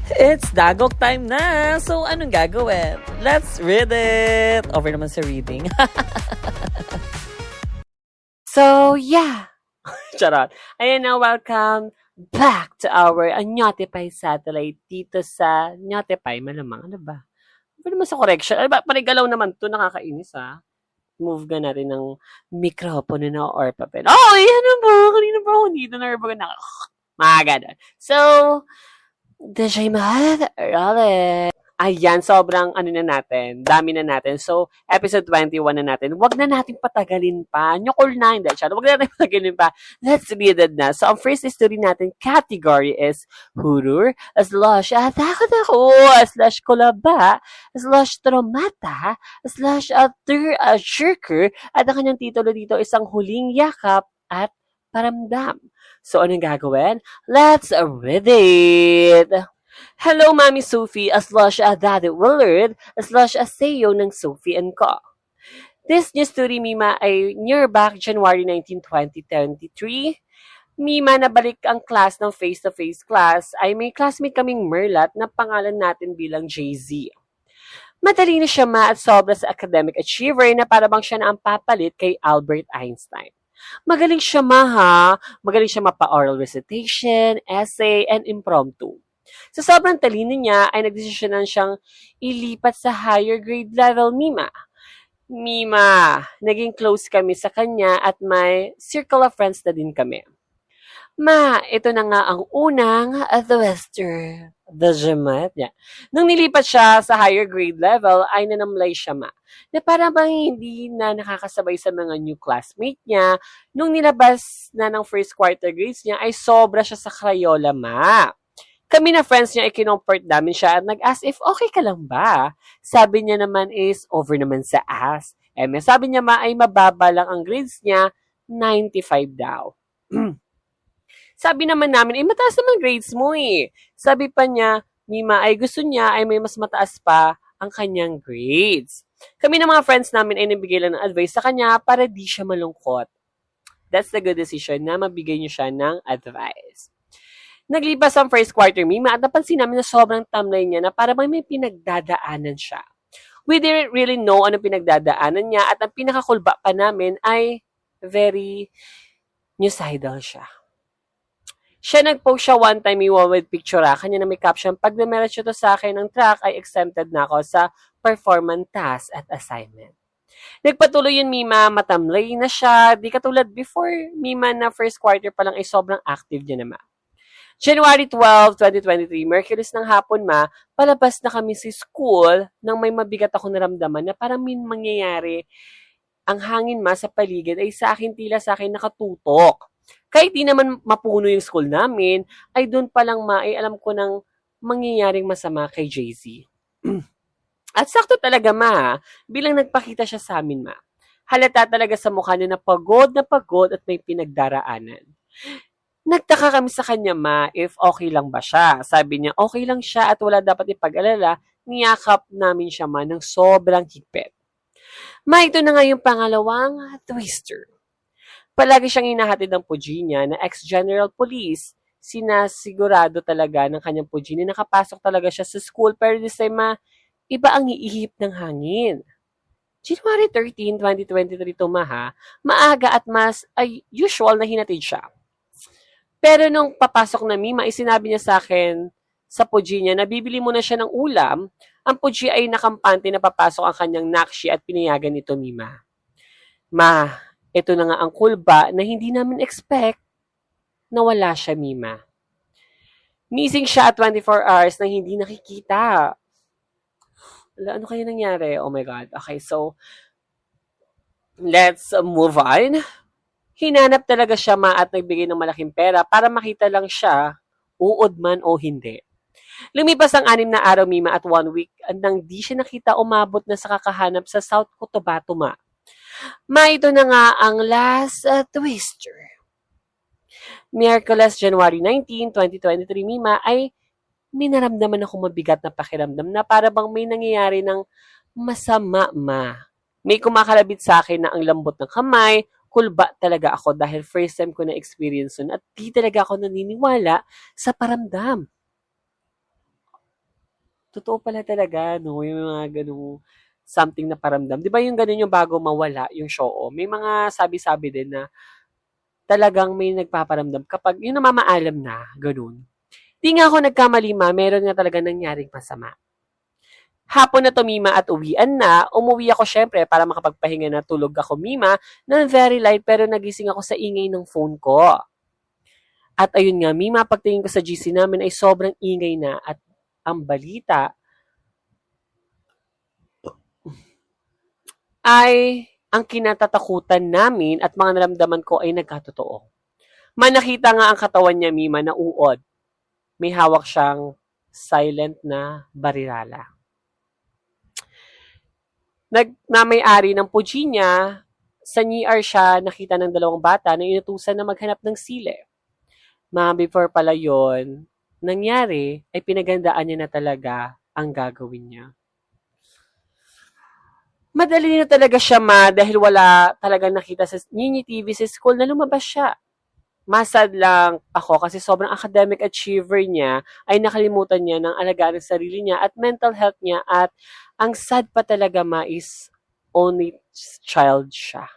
It's dagok time na! So, anong gagawin? Let's read it! Over naman sa reading. So, yeah. Charot. Ayan na, welcome back to our Nyotipay satellite dito sa Nyotipay. Malamang, ano ba? Ano naman sa correction? Ano ba? Panigalaw naman to, nakakainis ha. Move ka natin ng mikropono na or papel. Oh, yan na ba? Kanina ba ako dito na na mga ganun. So, Dejaymat, Raleigh. Ayan, sobrang ano na natin, dami na natin. So, episode 21 na natin. Huwag na natin patagalin pa. Nyokol na, hindi. Huwag na natin patagalin pa. Let's read it na. So, ang first story natin category is Hurur, /Atakot ako, /Kulaba, /Tromata, /Shirker, at ang kanyang titulo dito isang huling yakap at paramdam. So, anong gagawin? Let's read it! Hello, Mami Sophie, /Daddy Willard, /Sayo ng Sophie and Co. This news story, Mima, ay near back January 19, 2023. Mima, nabalik ang class ng face-to-face class ay may classmate kaming Merlat na pangalan natin bilang JZ. Madali na siya at sobra sa academic achiever na parabang siya na ang papalit kay Albert Einstein. Magaling siya magaling siya mapa-oral recitation, essay, and impromptu. Sa sobrang talino niya ay nagdesisyonan siyang ilipat sa higher grade level, Mima. Mima, naging close kami sa kanya at may circle of friends na din kami. Ma, ito na nga ang unang Western. The Gemat niya. Nung nilipat siya sa higher grade level, ay nanamlay siya, Ma. Na parang hindi na nakakasabay sa mga new classmate niya. Nung nilabas na ng first quarter grades niya, ay sobra siya sa Crayola, Ma. Kami na friends niya ay kinomfort namin siya at nag-ask if okay ka lang ba. Sabi niya naman is over naman sa ass. Sabi niya ay mababa lang ang grades niya, 95 daw. Sabi naman namin, mataas naman grades mo eh. Sabi pa niya, Mima, ay gusto niya ay may mas mataas pa ang kanyang grades. Kami ng mga friends namin ay nabigay lang ng advice sa kanya para di siya malungkot. That's the good decision na mabigay niyo siya ng advice. Naglipas ang first quarter, Mima, at napansin namin na sobrang tamlay niya na para may pinagdadaanan siya. We didn't really know ano pinagdadaanan niya at ang pinakakulba pa namin ay very newsidal siya. Siya nag-post siya one time with picture kanya na may caption, pag namerat siya to sa akin ng track ay exempted na ako sa performance task at assignment. Nagpatuloy yun, Mima, matamlay na siya. Di katulad before, Mima, na first quarter pa lang ay sobrang active niya naman. January 12, 2023, Merkulis ng hapon, Ma, palabas na kami sa school nang may mabigat ako naramdaman na parang may mangyayari. Ang hangin, Ma, sa paligid ay sa akin tila sa akin nakatutok. Kahit di naman mapuno yung school namin, ay doon pa lang, Ma, ay alam ko ng mangyayaring masama kay JZ. At sakto talaga, Ma, bilang nagpakita siya sa amin, Ma. Halata talaga sa mukha niya na pagod at may pinagdaraanan. Nagtaka kami sa kanya, Ma, if okay lang ba siya. Sabi niya, okay lang siya at wala dapat ipag-alala. Niyakap namin siya, Ma, ng sobrang higpit. Ma, ito na nga yung pangalawang twister. Palagi siyang hinahatid ng puji niya na ex-general police. Sinasigurado talaga ng kanyang puji na nakapasok talaga siya sa school pero this time, Ma, iba ang iihip ng hangin. January 13, 2023 to, Ma, ha? Maaga at mas usual na hinatid siya. Pero nung papasok na, Mima, sinabi niya sa akin sa puji niya na bibili muna siya ng ulam. Ang puji ay nakampante na papasok ang kanyang nakshi at pinayagan nito, Mima. Ma, ito na nga ang kulba na hindi namin expect na wala siya, Mima. Missing siya at 24 hours na hindi nakikita. Ano kaya nangyari? Oh my God. Okay, so let's move on. Hinanap talaga siya, Ma, at nagbigay ng malaking pera para makita lang siya, uod man o hindi. Lumipas ang 6 na araw, Mima, at 1 week nang di siya nakita umabot na sa kakahanap sa South Cotabato, Ma. Ma, ito na nga ang last twister. Miyerkules, January 19, 2023, Mima, ay minaramdaman ako mabigat na pakiramdam na para bang may nangyayari ng masama, Ma. May kumakalabit sa akin na ang lambot ng kamay, kulba talaga ako dahil first time ko na experience yun at di talaga ako naniniwala sa paramdam. totoo pala talaga, no? Yung mga ganung something na paramdam. Di ba yung ganun yung bago mawala yung show? May mga sabi-sabi din na talagang may nagpaparamdam kapag yung namamaalam na, ganun. Di nga ako nagkamali meron nga talaga nangyaring masama. Hapon na tumima at uwian na, umuwi ako syempre para makapagpahinga na tulog ako mima ng very light pero nagising ako sa ingay ng phone ko. At ayun nga, mima, pagtingin ko sa GC namin ay sobrang ingay na at ang balita ay ang kinatatakutan namin at mga naramdaman ko ay nagkatotoo. Manakita nga ang katawan niya, Mima, na uod. May hawak siyang silent na barirala. Nagmamay-ari ng puji niya, sa NIR siya nakita ng dalawang bata na inutusan na maghanap ng sili. Before pala yon nangyari, ay pinagandaan niya na talaga ang gagawin niya. Madali na talaga siya dahil wala talaga nakita sa Nini TV sa school na lumabas siya. Masad lang ako kasi sobrang academic achiever niya ay nakalimutan niya ng alagaan ng sarili niya at mental health niya at ang sad pa talaga is only child siya.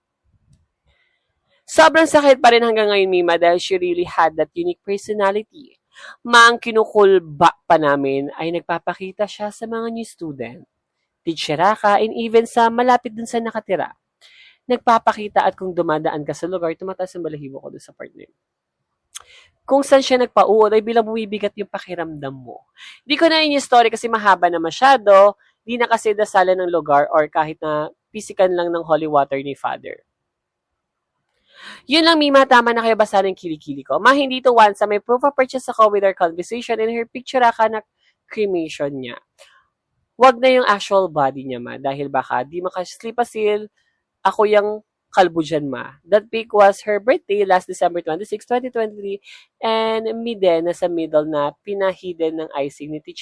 Sobrang sakit pa rin hanggang ngayon, Mima, dahil she really had that unique personality. Ang kinukulba pa namin ay nagpapakita siya sa mga new student. Teacheraka, and even sa malapit dun sa nakatira. Nagpapakita at kung dumadaan ka sa lugar, tumataas ang balahibo ko dun sa partner. Kung saan siya nagpauod, ay bilang bumibigat yung pakiramdam mo. Di ko na yung story kasi mahaba na masyado, di na kasi dasalan ng lugar or kahit na pisikan lang ng holy water ni Father. Yun lang, Mima, tama na kayo basa ng kilikili ko. Hindi to once, may proof of purchase ako with our conversation and her picture ka na cremation niya. Wag na yung actual body niya, dahil baka di makasleep seal, ako yung kalbo dyan, That pic was her birthday last December 26, 2023, and me din, nasa middle na pinahidan ng icing ni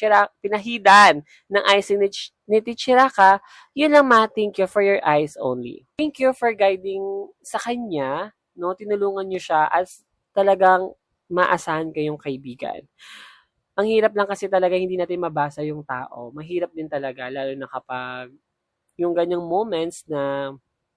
Tichiraka, yun lang, thank you for your eyes only. Thank you for guiding sa kanya, no? Tinulungan niyo siya as talagang maasahan kayong kaibigan. Ang hirap lang kasi talaga hindi natin mabasa yung tao. Mahirap din talaga, lalo na kapag yung ganyang moments na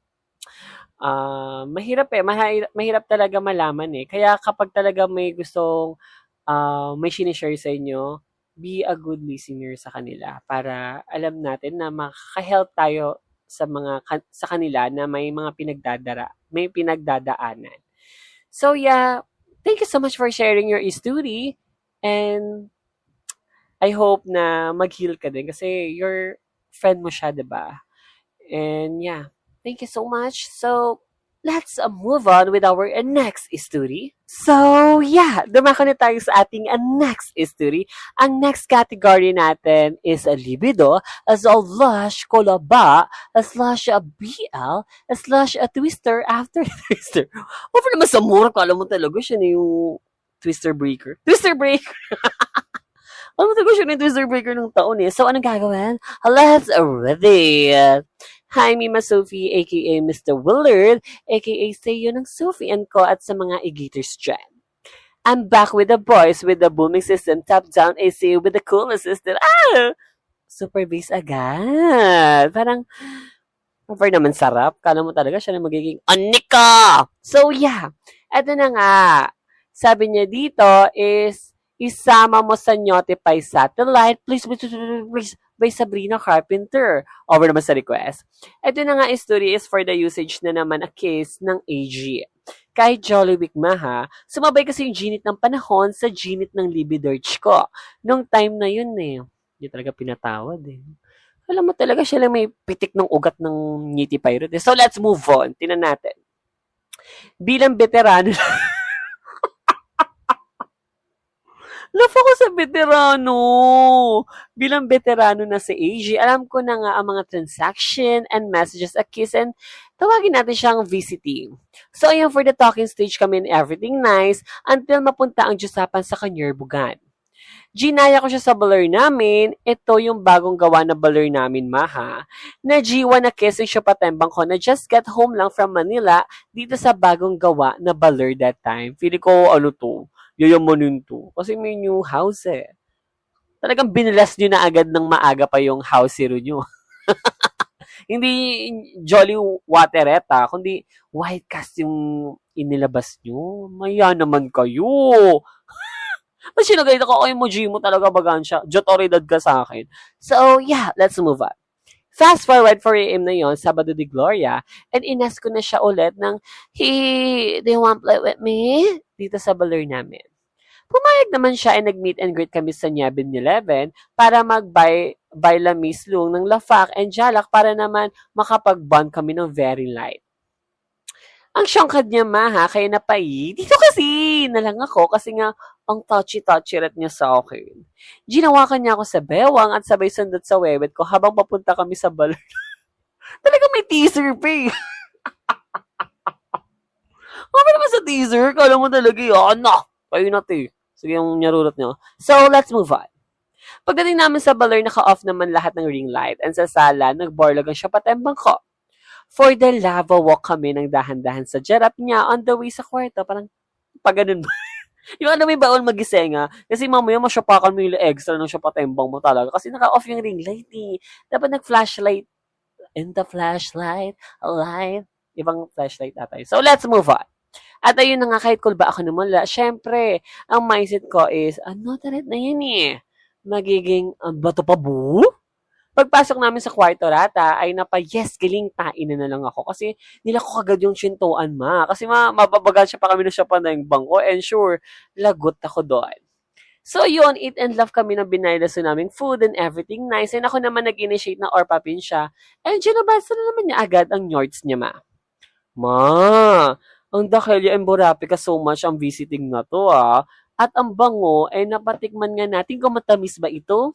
mahirap talaga malaman eh. Kaya kapag talaga may gustong may sinishare sa inyo, be a good listener sa kanila para alam natin na makaka-help tayo sa kanila na may mga pinagdadaanan. So yeah, thank you so much for sharing your story. And I hope na mag-heal ka din kasi your friend mo siya, diba? And yeah, thank you so much. So, let's move on with our next story. So, yeah, dumako na tayo sa ating next story. Ang next category natin is libido, / kolaba, / BL, / twister after twister. Over naman sa mura, kala mo talaga siya na yung Twister Breaker. Alam mo talaga siya na yung Twister Breaker ng taon eh. So, anong gagawin? Let's read it. Hi, Mima Sophie, aka Mr. Willard, aka Sayo ng Sophie and ko at sa mga igaters dyan. I'm back with the boys with the booming system, top-down AC with the coolness system. Super bass agad. Parang naman sarap. Kala mo talaga siya na magiging Anika! So, yeah. Eto na nga. Sabi niya dito is, isama mo sa Notify Satellite, please, by Sabrina Carpenter. Over naman sa request. Ito na nga story is for the usage na naman a case ng AG. Kahit Jolly Week sumabay kasi yung ginit ng panahon sa ginit ng libidurch ko. Nung time na yun hindi talaga pinatawad Alam mo talaga siya lang may pitik ng ugat ng Nitty Pirate. So let's move on. Tingnan natin. Bilang veterano Love ako sa veterano. Bilang veterano na si AG, alam ko na nga ang mga transaction and messages a kiss and tawagin natin siyang VCT. So, ayan for the talking stage kami and everything nice until mapunta ang Diyosapan sa Kanyerbugan. Ginaya ko siya sa baler namin. Ito yung bagong gawa na baler namin, na jiwa na kissing siya patembang ko na just get home lang from Manila dito sa bagong gawa na baler that time. Feeling ko, yayamanin to. Kasi may new house Talagang binilas nyo na agad ng maaga pa yung house zero nyo. Hindi Jolly Wateretta, kundi White Cast yung inilabas nyo. Maya naman kayo. Mas sinagay ako, emoji mo talaga bagansya. Jotoridad ka sa akin. So, yeah, let's move on. Fast forward 4 a.m. na yon, Sabado de Gloria, and inas ko na siya ulit ng, hey, do you want to play with me? Dito sa balor namin. Pumayag naman siya and nag-meet and greet kami sa 7-Eleven para mag-buy lamis lung ng lafak and jalak para naman makapag-bond kami ng very light. Ang syangkad niya kaya napai. Dito kasi na lang ako kasi nga ang touchy-touchy rat niya sa akin. Ginawakan niya ako sa bewang at sabay sundot sa wewet ko habang papunta kami sa balon. Talagang may teaser pa eh. Kami naman sa teaser, kala mo talaga yun. No, kayo na te. Sige yung nyarurot niyo. So, let's move on. Pagdating namin sa balor, naka-off naman lahat ng ring light and sa sala, nagborlagan siya patembang ko. For the lava walk kami ng dahan-dahan sa jarap niya on the way sa kwarto. Parang, pag ganun ba? Yung ano may baon magising kasi mamaya masyapakan mo yung extra ng syapatembang mo talaga. Kasi naka-off yung ring light eh. Dapat nag-flashlight. And the flashlight, alive. Ibang flashlight atay. So, let's move on. At ayun na nga, kahit cool ba ako namula, syempre, ang mindset ko is, talit na yan eh. Magiging, bato pa bu? Pagpasok namin sa kwarto rata, ay yes, galing, tain na lang ako. Kasi nila ko kagad yung chintuan Kasi mababagal siya pa kami na siya pa ng bangko. And sure, lagot ako doon. So yun, eat and love kami ng binaylas naming food and everything nice. And ako naman nag-initiate na orpapin siya. And ginabasa na naman niya agad ang nyords niya ang Dakelia and Boracay so much ang visiting na to At ang bango, ay napatikman nga natin kung matamis ba ito.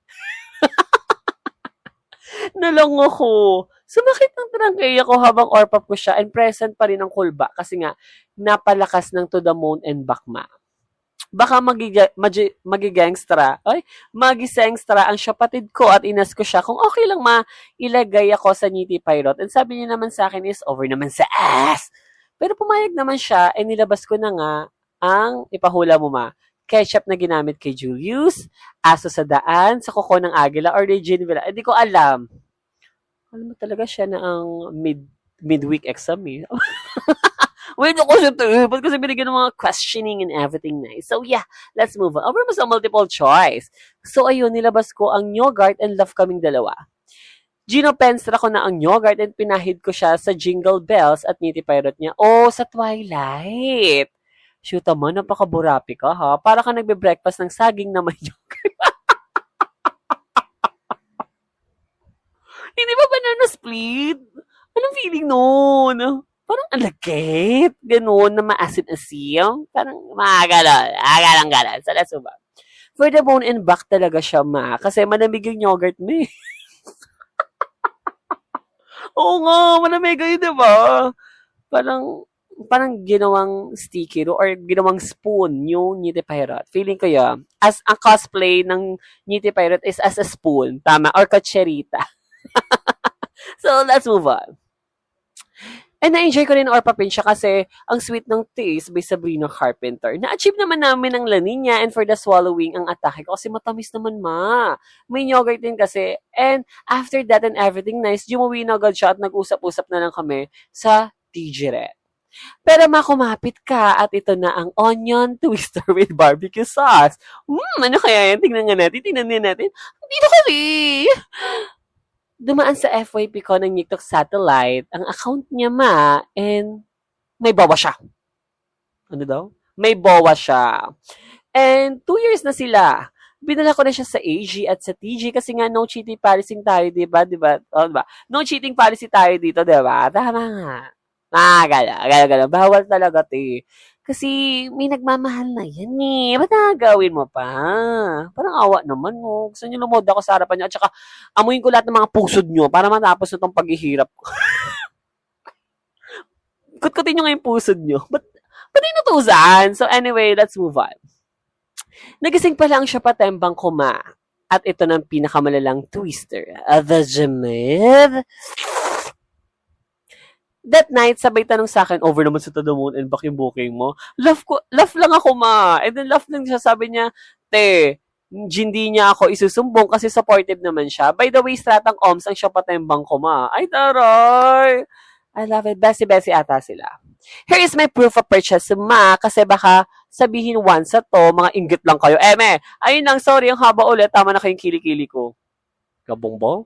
Nalong ako. Sumakit ang trangkaya ko habang orpap ko siya and present pa rin ang kulba kasi nga napalakas ng to the moon and back Baka magigangstra ang syapatid ko at inas ko siya kung okay lang ilagay ako sa Niti Pirate. And sabi niya naman sa akin is over naman sa ass. Pero pumayag naman siya and nilabas ko na nga ang ipahula mo ketchup na ginamit kay Julius, aso sa daan, sa kuko ng agila, or Regine Villa. Hindi ko alam. Alam mo talaga siya na ang midweek exam eh. Wait ako siya to. Ba't kasi binigyan ng mga questioning and everything nice. So yeah, let's move on. Over mo sa multiple choice. So ayun, nilabas ko ang Nyogart and Love kaming dalawa. Ginopenstra ko na ang Nyogart and pinahid ko siya sa Jingle Bells at Niti Pirate niya. Sa Twilight. Shoot mo, napaka-burapi ka Para ka nagbe-breakfast ng saging na may yogurt. Hindi ba banana split? Anong feeling nun? Parang alagit. Ganun na maasim-asim. Parang galang. So, let's move on. For the bone and back talaga siya kasi malamig yung yogurt mo Oo nga, malamig yun, diba? Parang ginawang sticky or ginawang spoon yung Niti Pirate. Feeling ko yun. As ang cosplay ng Niti Pirate is as a spoon. Tama? Or kutserita. So, let's move on. And na-enjoy ko rin orpapin siya kasi ang sweet ng taste by Sabrina Carpenter. Na-achieve naman namin ang laninya and for the swallowing ang atake ko kasi matamis naman May yogurt din kasi. And after that and everything nice, umuwi na agad siya at nag-usap-usap na lang kami sa TG-Red. Pero kumapit ka at ito na ang onion twister with barbecue sauce. Ano kaya yan? Tingnan natin. Dito kasi! Dumaan sa FYP ko ng TikTok Satellite ang account niya and may bawa siya. Ano daw? May bawa siya. And 2 years na sila. Binala ko na siya sa AG at sa TG kasi nga no cheating policy tayo, diba? Diba? No cheating policy tayo dito, diba? Tama nga. Gala. Bawal talaga, Kasi may nagmamahal na yan Ba't nagagawin mo pa? Parang awa naman Gusto niyo lumod ako sa harapan niyo at saka amuin ko lahat ng mga pusod niyo para matapos na itong paghihirap ko. Kutkutin niyo nga yung pusod niyo. Ba't inutusan? So anyway, let's move on. Nagising pa lang siya patembang At ito ng pinakamalalang twister. The Jamid. That night, sabay tanong sa akin, over naman sa to the moon and back yung booking mo. Love lang ako And then love lang siya, sabi niya, hindi niya ako isusumbong kasi supportive naman siya. By the way, stratang OMS ang siya patembang ko, ma. Ay, taray! I love it. Besi-besi ata sila. Here is my proof of purchase, ma. Kasi baka sabihin once sa to, mga inggit lang kayo. Eme, ayun lang, sorry, ang haba ulit. Tama na kayong kilikili ko. Kabongbong?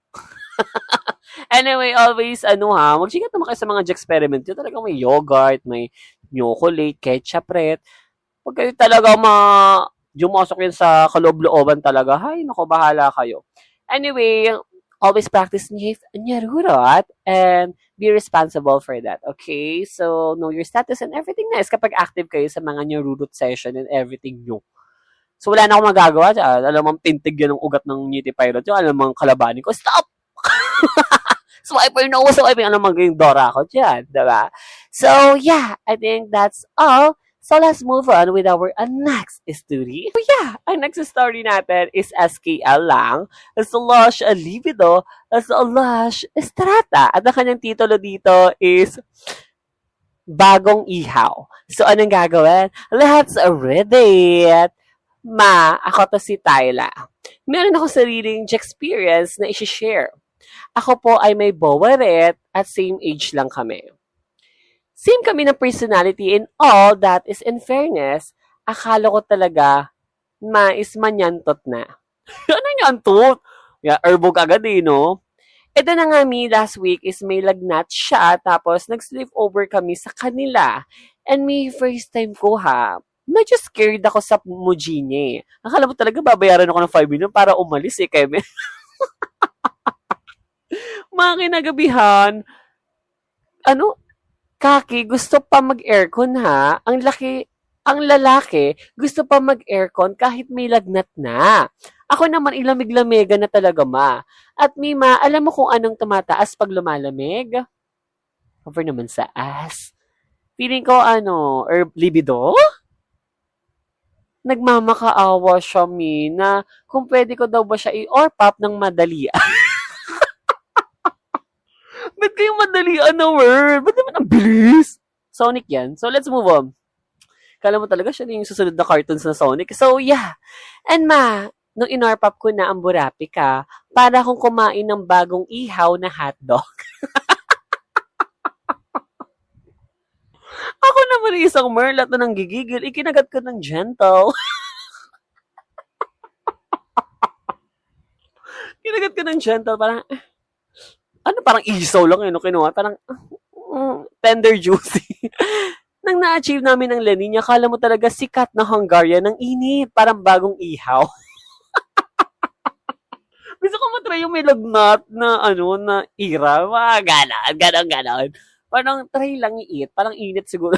Anyway, always, magsikat naman kayo sa mga experiment. Yung talaga may yogurt, may chocolate, ketchup, ret. Pag kayo talaga jumasok yun sa kaloob-looban talaga, hay, nako, bahala kayo. Anyway, always practice nyarurot and be responsible for that, okay? So, know your status and everything nice kapag active kayo sa mga nyarurot session and everything nyo. So, wala na akong magagawa dyan. Alam mong tintig yan ng ugat ng Nitty Pirate. Yung alam mong kalabanin ko, stop! Swiper no, swiper, ano magiging Dora ako dyan, diba? So, yeah, I think that's all. So, let's move on with our next story. So, yeah, ang next story natin is SKL lang. Slash Libido, slash Estrata. At ang kanyang titulo dito is Bagong Ihaw. So, anong gagawin? Let's read it. Ma, ako to si Tyla. Meron ako sariling experience na isi-share. Ako po ay may bowaret at same age lang kami. Same kami ng personality in all that is in fairness, akala ko talaga is manyantot na. Ano nyantot? Yeah, erbog agad no? Ito na nga last week is may lagnat siya tapos nag-sleep over kami sa kanila. And may first time ko medyo scared ako sa muji niya. Akala mo talaga babayaran ako ng 5 million para umalis kaya mga kinagabihan, kaki, gusto pa mag-aircon ang lalaki, gusto pa mag-aircon kahit may lagnat na. Ako naman ilamig-lamiga na talaga, ma. At Mima, alam mo kung anong tumataas pag lumalamig? Cover naman sa ass. Feeling ko, libido? Nagmamakaawa siya, na kung pwede ko daw ba siya i-orpap ng madali. Ba't kayo madalian na word? Ba't naman ang bilis? Sonic yan. So, let's move on. Kala mo talaga siya yung susunod na cartoons na Sonic. So, yeah. And ma, nung inorpap ko na ang burapika, para akong kumain ng bagong ihaw na hotdog. Ako naman isang merlat na nang gigigil, ikinagat ko ng gentle. Kinagat ko ng gentle, parang, parang isaw lang kinuha. Parang, tender juicy. Nang na-achieve namin ang La Nina, kala mo talaga sikat na Hungarian ng init. Parang bagong ihaw. Gusto ko matry yung may lagnat na, na ira. Ganon. Parang try lang i-eat. Parang init siguro.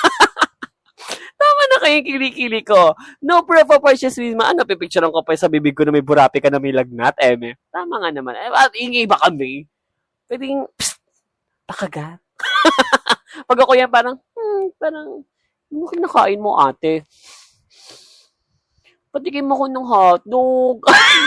Tama na kayong kilikili ko. No proof of purchase with ma. Pipicturean ko pa sa bibig ko na may burapi ka na may lagnat. Tama nga naman. At ingay ba kami? Pwedeng, pakagat. Pag ako yan, parang, ano kinakain mo, ate? Patikin mo ko ng hotdog.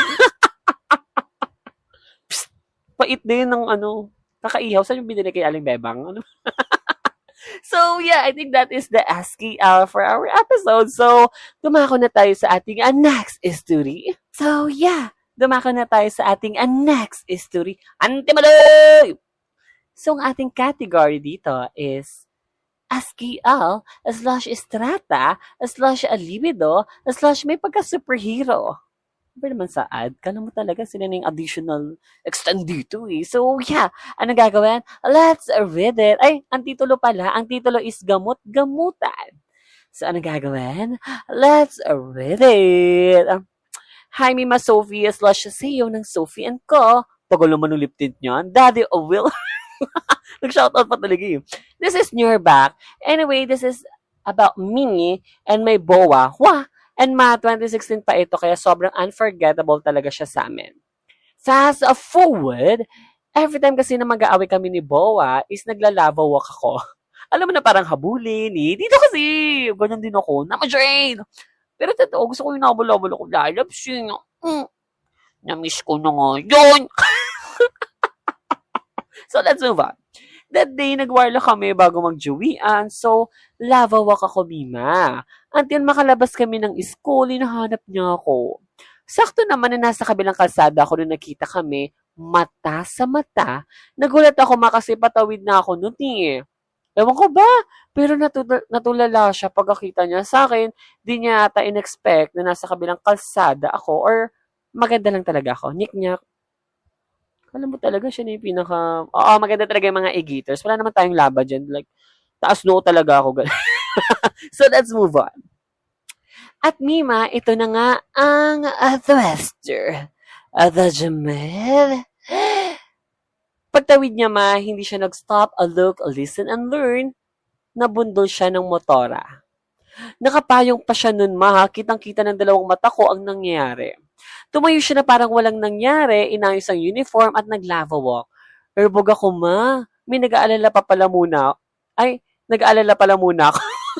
Pait din ng kakaihaw. Saan yung binili kay Aling Bebang? So, yeah, I think that is the SKL for our episode. So, dumako na tayo sa ating next story. So, yeah. Dumako na tayo sa ating next story. Antimaloy! So, ang ating category dito is SKL /Estrata /Libido / may pagka-superhero. Pero naman sa ad, kala mo talaga sila na yung additional extend dito So, yeah. Anong gagawin? Let's read it. Ay, ang titulo pala. Ang titulo is Gamot-Gamutan. So, anong gagawin? Let's read it. Hi, Mima Sophie /CEO ng Sophie and Co. Tagal naman yung lip tint niyan. Daddy of Will. Nag-shoutout pa talaga This is Nurback. Anyway, this is about me and my boa. Wah! And 2016 pa ito, kaya sobrang unforgettable talaga siya sa amin. Fast forward, every time kasi na mag-aaway kami ni Boa, is naglalava walk ako. Alam mo na parang habulin Dito kasi, ganyan din ako, na-ma-drain. Pero totoo, gusto ko yung nabulabul ako. Lalapsin. Na-miss ko na nga yun. So, let's move on. That day, nagwarla kami bago magjuwian. So, lava walk ako, Mima. Until makalabas kami ng school, hinahanap niya ako. Sakto naman na nasa kabilang kalsada ako nung nakita kami, mata sa mata. Nagulat ako kasi patawid na ako nun eh. Ewan ko ba? Pero natulala siya pagkakita niya sa akin. Di niya ata in-expect na nasa kabilang kalsada ako or maganda lang talaga ako. Nick niya, alam mo talaga siya na yung pinaka... Oo, maganda talaga yung mga e-gators. Wala naman tayong laban dyan. Like, taas noo talaga ako. So, let's move on. At Mima, ito na nga ang Thwester. The Jamel. Pagtawid niya hindi siya nag-stop, look, listen, and learn. Nabundol siya ng motora. Nakapayong pa siya nun kitang-kita ng dalawang mata ko ang nangyari. Tumayo siya na parang walang nangyari, inayos ang uniform at nag-lava walk. Erbog ako may nag-aalala pala muna ako.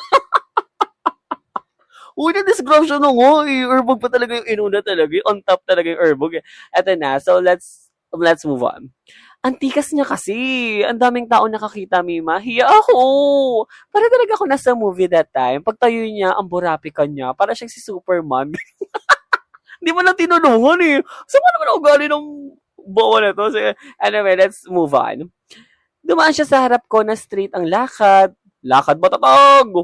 Uy, na-disgrasya na nga eh. Erbog pa talaga yung inuna talaga. On top talaga yung erbog. Eto na. So, let's move on. Antikas niya kasi. Ang daming tao nakakita, Mima. Hiya ako. Para talaga ako nasa movie that time. Pagtayo niya, ang burapi ka niya. Para siyang si Superman. Hindi mo lang tinulungan eh. Saan mo naman ako galing ng bawa na to? So, anyway, let's move on. Dumaan siya sa harap ko na straight ang lakad. Lakad matatag.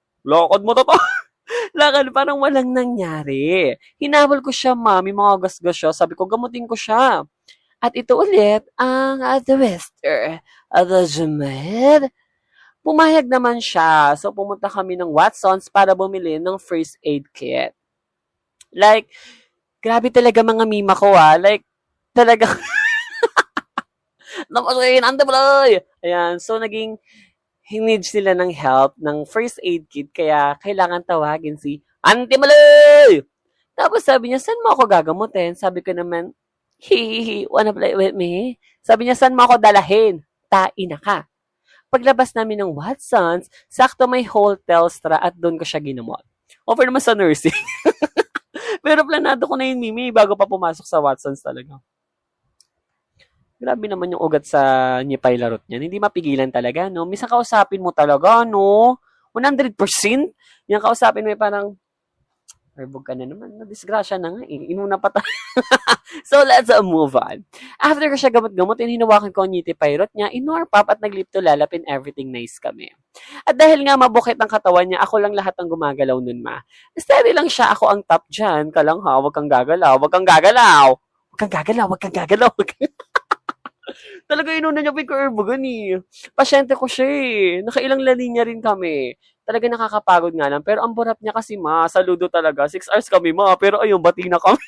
Lakad parang walang nangyari. Hinabol ko siya, May mga gasgas siya. Sabi ko, gamutin ko siya. At ito ulit ang Thwester, the Jamel. Pumayag naman siya. So, pumunta kami ng Watsons para bumili ng first aid kit. Like, grabe talaga mga Mima ko Like, talaga. Napasin, antabalay! Ayan, so naging need sila ng help ng first aid kit. Kaya, kailangan tawagin si Auntie Malay! Tapos sabi niya, saan mo ako gagamutin? Sabi ko naman, wanna play with me? Sabi niya, saan mo ako dalahin? Tain na ka. Paglabas namin ng Watsons, sakto may whole Telstra at doon ko siya ginamot. Offer naman sa nursing. Pero planado ko na yun, Mimi, bago pa pumasok sa Watsons talaga. Grabe naman yung ugat sa nipay larot niyan. Hindi mapigilan talaga, no? Minsan kausapin mo talaga, no? 100%. Yung kausapin mo parang, herbog ka na naman. Nadisgrasya na nga eh. Inuna pa tayo. So, let's move on. After ko siya gamot-gamot, hinawakan ko ang nitipay rot niya, inorpap at naglip to lalapin everything nice kami. At dahil nga mabukit ang katawan niya, ako lang lahat ang gumagalaw nun, Steady lang siya, ako ang top dyan. Kalang huwag kang gagalaw. Talaga inuna niya pa yung kaerbogan eh. Pasyente ko siya eh. Nakailang lalinya rin kami. Talaga nakakapagod nga lang. Pero ang burap niya kasi saludo talaga. 6 hours kami pero ayun, bati na kami.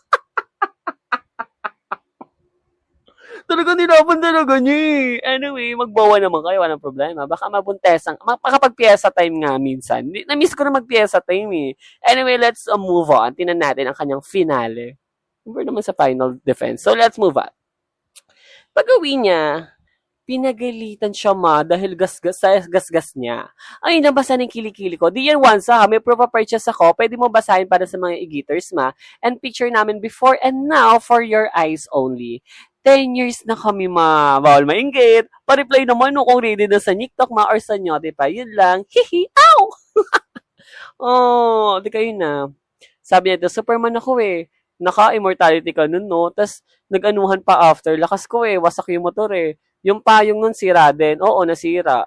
Talaga nilaban talaga niya eh. Anyway, magbawa naman kayo. Walang problema. Baka mabuntesan. Makapag-pyesa time nga minsan. Na-miss ko na mag-pyesa time eh. Anyway, let's move on. Tinan natin ang kanyang finale. Remember naman sa final defense. So, let's move on. Pag-uwi niya, pinagalitan siya dahil gasgas niya. Ay, nabasa ng kilikili ko. Di yan once may proof-of-purchase ako. Pwede mo basahin para sa mga e-gators And picture namin before and now for your eyes only. 10 years na kami bawal mainggit. Pa-reply naman kung ready na sa TikTok or sa nyo. Diba? Yun lang. Hihi, ow! Oh, di kayo na. Sabi niya, Superman ako eh. Naka-immortality ka nun, no? Tapos, nag-anuhan pa after. Lakas ko eh. Wasak yung motor eh. Yung payong nun, sira din. Oo, nasira.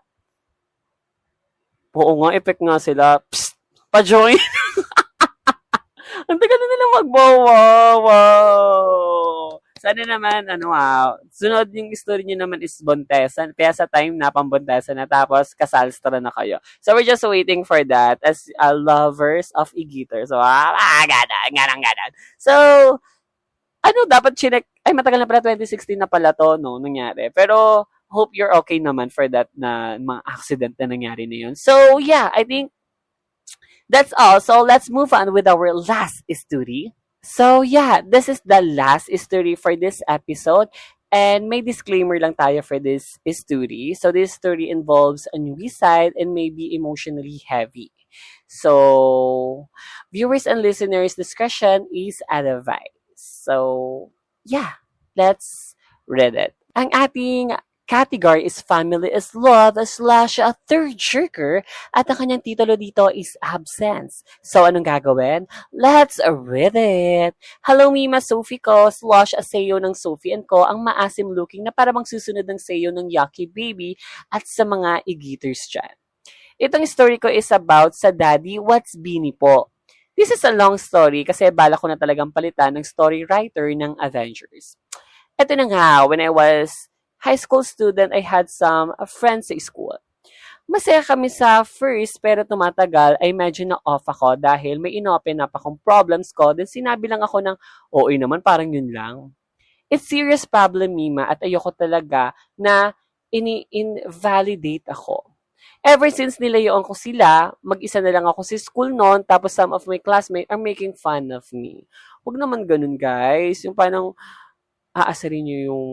Oo nga, effect nga sila. Psst! Pa-join! Ang tagal na nila magbawa. Wow! Sana naman, sunod yung story nyo naman is buntesan. Kaya sa time na pambuntesan na tapos kasalstra na kayo. So, we're just waiting for that as lovers of e-gator. So, ganan. So, dapat chinek, matagal na pala, 2016 na pala to, no, nangyari. Pero, hope you're okay naman for that na mga accident na nangyari na yun. So, yeah, I think that's all. So, let's move on with our last story. So, yeah, this is the last story for this episode. And may disclaimer lang tayo for this story. So, this story involves a newbie side and may be emotionally heavy. So, viewers and listeners, discretion is advised. So, yeah, let's read it. Ang ating category is family is love slash a third jerker at ang kanyang titulo dito is absence. So, anong gagawin? Let's read it! Hello, Mima Sophie ko slash a sayo ng Sophie and ko ang maasim looking na para bang susunod ng sayo ng Yucky Baby at sa mga igiters dyan. Itong story ko is about sa Daddy What's Bini po. This is a long story kasi bala ko na talagang palitan ng story writer ng Avengers. Ito na nga, when I was high school student, I had some friends sa school. Masaya kami sa first pero tumatagal ay medyo na-off ako dahil may inopen up akong problems ko then sinabi lang ako ng, oo naman parang yun lang. It's serious problem, Mima, at ayoko talaga na ini-invalidate ako. Ever since nilayuan ko sila, mag-isa na lang ako sa school noon, tapos some of my classmates are making fun of me. Huwag naman ganun, guys. Yung parang aasarin nyo yung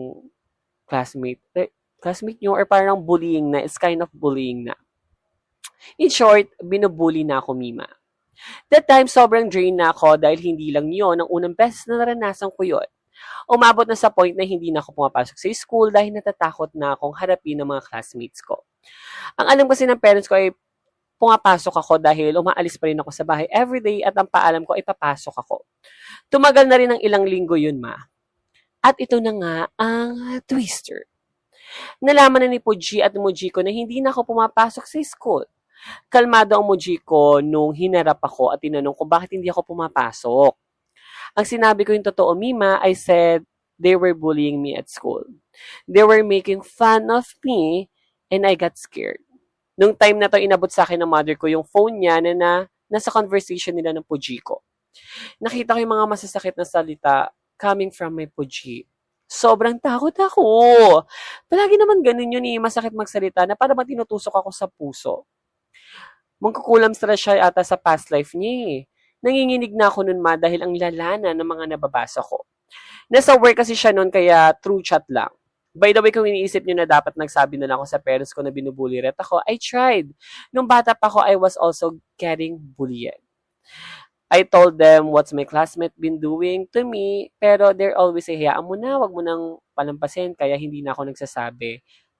classmate nyo or parang bullying na. It's kind of bullying na. In short, binubully na ako, Mima. That time, sobrang drain na ako dahil hindi lang yun. Ang unang beses na naranasan ko yun. Umabot na sa point na hindi na ako pumapasok sa school dahil natatakot na akong harapin ng mga classmates ko. Ang alam kasi ng parents ko ay pumapasok ako dahil umaalis pa rin ako sa bahay everyday at ang paalam ko ay papasok ako. Tumagal na rin ng ilang linggo yun, Ma. At ito na nga ang twister. Nalaman na ni Puji at Mujiko na hindi na ako pumapasok sa school. Kalmado ang Mujiko nung hinarap ako at tinanong ko bakit hindi ako pumapasok. Ang sinabi ko yung totoo, Mima, I said they were bullying me at school. They were making fun of me and I got scared. Nung time na to, inabot sa akin ng mother ko yung phone niya na nasa conversation nila ng Puji ko. Nakita ko yung mga masasakit na salita coming from my Puji. Sobrang takot ako. Palagi naman ganun yun masakit magsalita na para ba tinutusok ako sa puso. Mangkukulam stress siya ata sa past life niya Nanginginig na ako nun, Ma, dahil ang lalana ng mga nababasa ko. Nasa work kasi siya nun kaya through chat lang. By the way, kung iniisip nyo na dapat nagsabi na lang ako sa parents ko na binubully ret ako, I tried. Nung bata pa ako, I was also getting bullied. I told them what's my classmate been doing to me, pero they're always say, hayaan mo na, wag mo nang palampasin, kaya hindi na ako nagsasabi.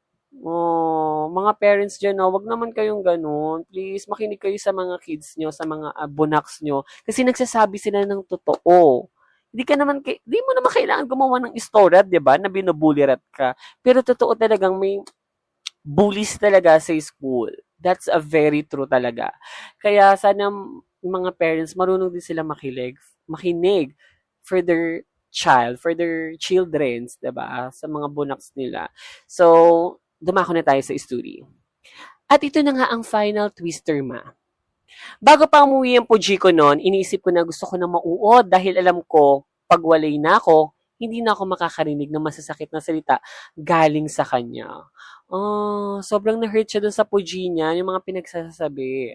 Oh, mga parents dyan, wag naman kayong ganun. Please, makinig kayo sa mga kids nyo, sa mga bunaks nyo. Kasi nagsasabi sila ng totoo. Di mo naman kailangan gumawa ng istorya, di ba, na binubully ka. Pero totoo talagang may bullies talaga sa school. That's a very true talaga. Kaya sana mga parents, marunong din sila makinig for their child, for their childrens, di ba, sa mga bunaks nila. So, dumako na tayo sa story. At ito na nga ang final twister, Ma. Bago pa umuwi ang Puji ko noon, iniisip ko na gusto ko na mauod dahil alam ko, pag walay na ako, hindi na ako makakarinig ng masasakit na salita galing sa kanya. Sobrang na-hurt siya dun sa Puji niya, yung mga pinagsasabi.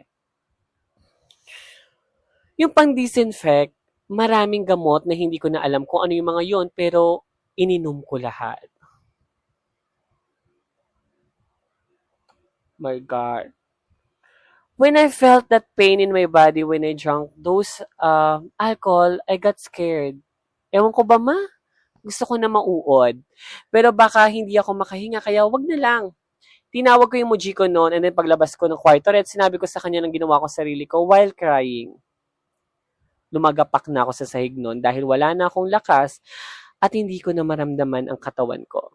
Yung pang-disinfect, maraming gamot na hindi ko na alam kung ano yung mga yon pero ininom ko lahat. My God. When I felt that pain in my body when I drank those alcohol, I got scared. Ewan ko ba, Ma? Gusto ko na mauod. Pero baka hindi ako makahinga, kaya wag na lang. Tinawag ko yung Mujiko noon and then paglabas ko ng kwarto at sinabi ko sa kanya ng ginawa ko sa sarili ko while crying. Lumagapak na ako sa sahig noon dahil wala na akong lakas at hindi ko na maramdaman ang katawan ko.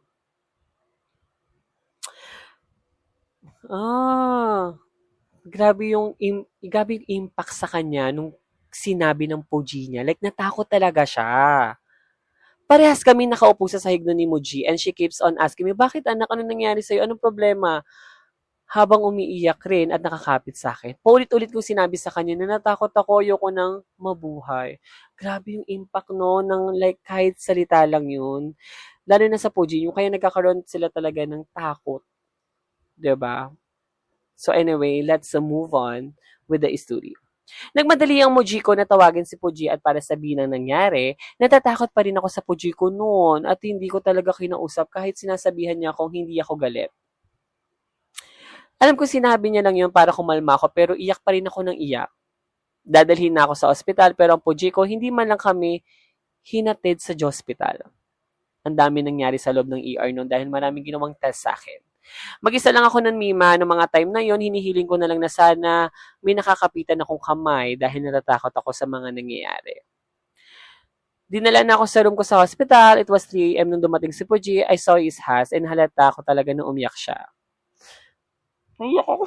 Grabe yung impact sa kanya nung sinabi ng Puji niya. Like, natakot talaga siya. Parehas kami nakaupo sa sahig nun ni Muji and she keeps on asking me, bakit anak, ano nangyari sa'yo? Anong problema? Habang umiiyak rin at nakakapit sa akin. Paulit-ulit kong sinabi sa kanya na natakot ako, ayoko nang mabuhay. Grabe yung impact no, ng like kahit salita lang yun. Lalo na sa Puji, yung kaya nagkakaroon sila talaga ng takot. Diba? So anyway, let's move on with the story. Nagmadali ang Mujiko na tawagin si Puji at para sabihin ang nangyari, natatakot pa rin ako sa Pujiko noon at hindi ko talaga kinausap kahit sinasabihan niya akong hindi ako galit. Alam ko sinabi niya lang yun para kumalma ako pero iyak pa rin ako ng iyak. Dadalhin na ako sa ospital pero ang Pujiko hindi man lang kami hinatid sa hospital. ang dami nangyari sa loob ng ER noon dahil maraming ginawang test sa akin. Mag-isa lang ako ng Mima noong mga time na yon, hinihiling ko na lang na sana may nakakapitan akong kamay dahil natatakot ako sa mga nangyayari. Dinala na ako sa room ko sa hospital. It was 3 a.m. nung dumating si Puji. I saw his hands and halata ko talaga na umiyak siya. Naiyak ako.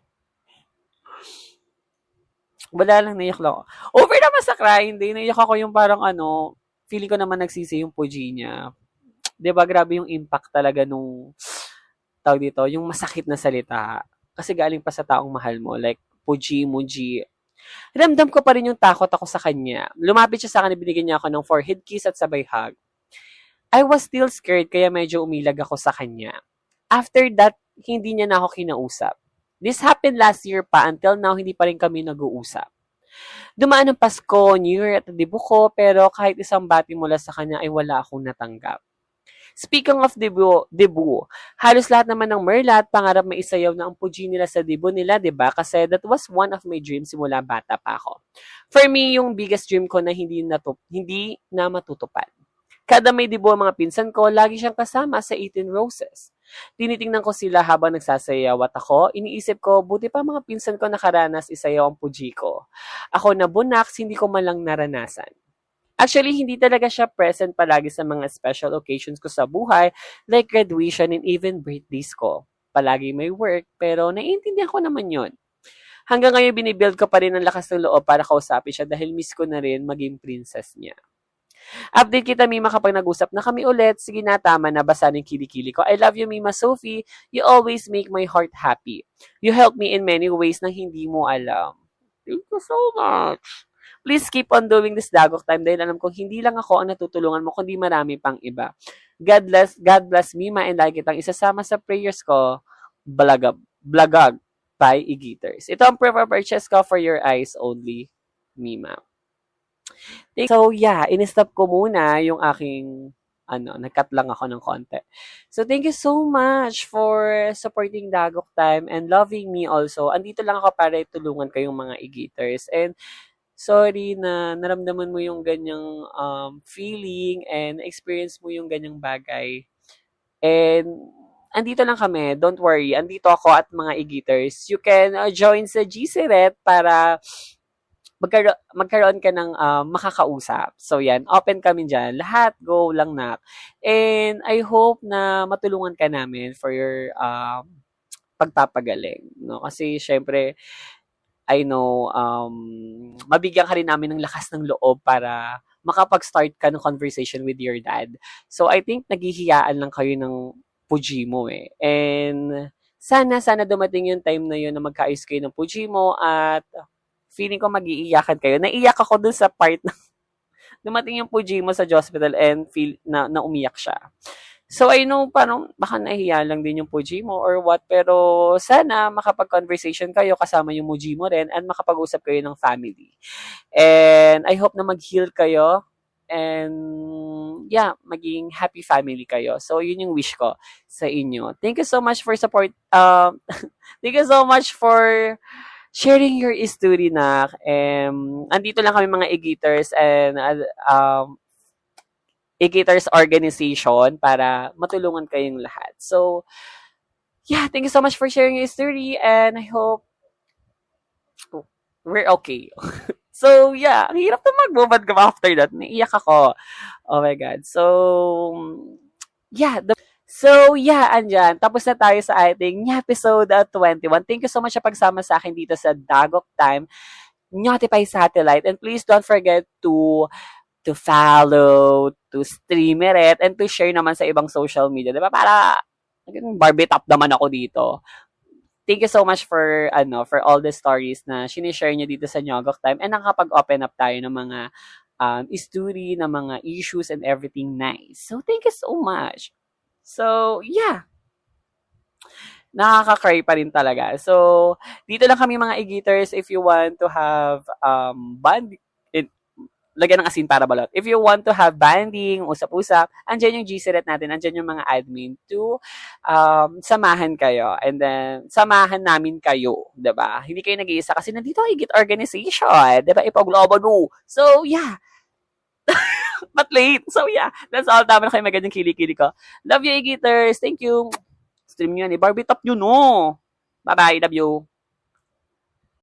Wala lang, naiyak lang ako. Over naman sa cry, hindi. Naiyak ako yung parang feeling ko naman nagsisi yung Puji niya. Diba, grabe yung impact talaga nung, tawag dito, yung masakit na salita. Kasi galing pa sa taong mahal mo. Like, Puji, Muji. Ramdam ko pa rin yung takot ako sa kanya. Lumapit siya sa akin, binigyan niya ako ng forehead kiss at sabay hug. I was still scared kaya medyo umilag ako sa kanya. After that, hindi niya na ako kinausap. This happened last year pa, until now hindi pa rin kami nag-uusap. Dumaan ang Pasko, New Year at debut ko, pero kahit isang bati mula sa kanya ay wala akong natanggap. Speaking of debut, halos lahat naman ng Merlat, pangarap maisayaw na ang Puji nila sa debut nila, diba? Kasi that was one of my dreams simula bata pa ako. For me, yung biggest dream ko na hindi na matutupad. Kada may debut ang mga pinsan ko, lagi siyang kasama sa 18 Roses. Tinitingnan ko sila habang nagsasayaw at ako, iniisip ko, buti pa mga pinsan ko nakaranas isayaw ang Puji ko. Ako na bunaks, hindi ko malang naranasan. Actually, hindi talaga siya present palagi sa mga special occasions ko sa buhay, like graduation and even birthdays ko. Palagi may work, pero naiintindihan ko naman yun. Hanggang ngayon, binibuild ko pa rin ang lakas ng loob para kausapin siya dahil miss ko na rin maging princess niya. Update kita, Mima, kapag nag-usap na kami ulit. Sige na, tama na, basa ng kilikili ko. I love you, Mima Sophie. You always make my heart happy. You help me in many ways na hindi mo alam. Thank you so much. Please keep on doing this Dagok Time dahil alam kong hindi lang ako ang natutulungan mo, kundi marami pang iba. God bless Mima, and lagi kitang isasama sa prayers ko. Blagag by Igiters. Ito ang purchase ko for your eyes only, Mima. So yeah, in-stop ko muna yung aking nag-cut lang ako ng konti. So thank you so much for supporting Dagok Time and loving me also. Andito lang ako para tulungan kayong mga Igiters. And sorry na naramdaman mo yung ganyang feeling and experience mo yung ganyang bagay. And andito lang kami, don't worry. Andito ako at mga Igiters. You can join sa GCRET para magkaroon ka ng makakausap. So yan, open kami dyan. Lahat, go lang na. And I hope na matulungan ka namin for your pagpapagaling. No? Kasi syempre, I know, mabigyan ka rin namin ng lakas ng loob para makapag-start ka ng conversation with your dad. So, I think naghihiyaan lang kayo ng Puji mo eh. And sana dumating yung time na yun na magkaayos kayo ng Puji mo at feeling ko mag-iiyakan kayo. Naiyak ako dun sa part na dumating yung Puji mo sa hospital and feel na umiyak siya. So, I know, parang baka nahiya lang din yung Puji mo or what, pero sana makapag-conversation kayo kasama yung Muji mo rin and makapag-usap kayo ng family. And I hope na mag-heal kayo and yeah, maging happy family kayo. So, yun yung wish ko sa inyo. Thank you so much for support. Thank you so much for sharing your story na. Andito lang kami mga Igiters and Igiters organization para matulungan kayong lahat. So, yeah, thank you so much for sharing your story and I hope we're okay. So, yeah, ang hirap na mag-move on after that. Naiyak ako. Oh my God. So, yeah. Andyan. Tapos na tayo sa ating episode 21. Thank you so much sa pagsama sa akin dito sa Dagok Time, Notify Satellite. And please don't forget to follow, to stream it, and to share naman sa ibang social media. Diba? Para, Barbie top naman ako dito. Thank you so much for all the stories na sinishare nyo dito sa Nyogok Time and nakakapag-open up tayo ng mga story, ng mga issues and everything nice. So, thank you so much. So, yeah. Nakaka-cry pa rin talaga. So, dito lang kami mga Igiters if you want to have lagyan ng asin para balot. If you want to have banding, usap-usap, andyan yung GCRET natin, andyan yung mga admin to samahan kayo. And then, samahan namin kayo. Diba? Hindi kayo nag-iisa kasi nandito Igit Organization. Diba? Ipaglobo no. So, yeah. but late. So yeah, that's all. Tama na kayo magandang kili-kili ko. Love you, Igiters. Thank you. Stream nyo yan eh. Barbie top yun, no? Bye-bye. Love you.